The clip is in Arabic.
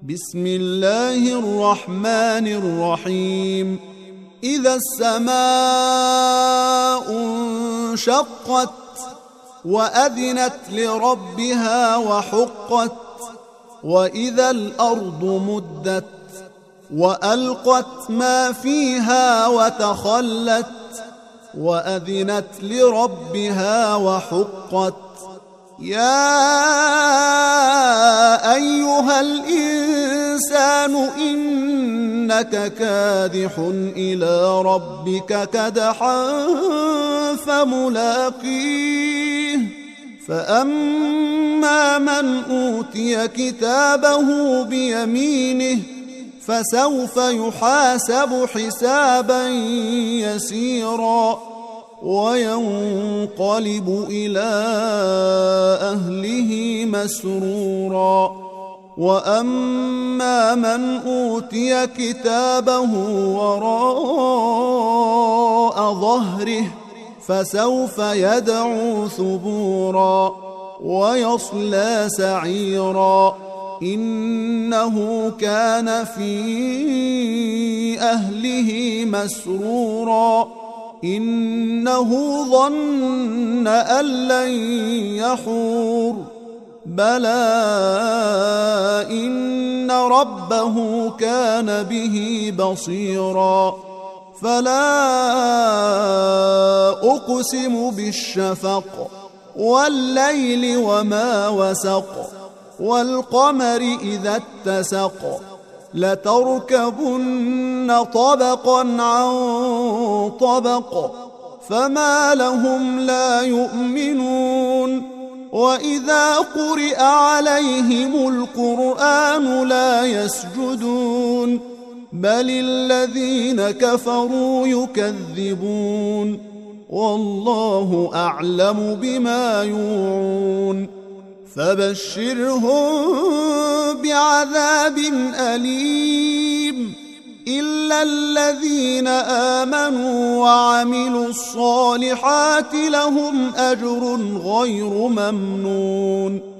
بسم الله الرحمن الرحيم إذا السماء انشقت وأذنت لربها وحقت وإذا الأرض مدت وألقت ما فيها وتخلت وأذنت لربها وحقت يا أيها الإنسان إنك كادح إلى ربك كدحا فملاقيه فأما من أوتي كتابه بيمينه فسوف يحاسب حسابا يسيرا وينقلب إلى أهله مسرورا وأما من أوتي كتابه وراء ظهره فسوف يدعو ثبورا ويصلى سعيرا إنه كان في أهله مسرورا إنه ظن أن لن يحور بلى إن ربه كان به بصيرا فلا أقسم بالشفق والليل وما وسق والقمر إذا اتسق لتركبن طبقا عن طبق فما لهم لا يؤمنون وإذا قرئ عليهم القرآن لا يسجدون بل الذين كفروا يكذبون والله أعلم بما يوعون فبشرهم بعذاب أليم إلا الذين آمنوا وعملوا الصالحات لهم أجر غير ممنون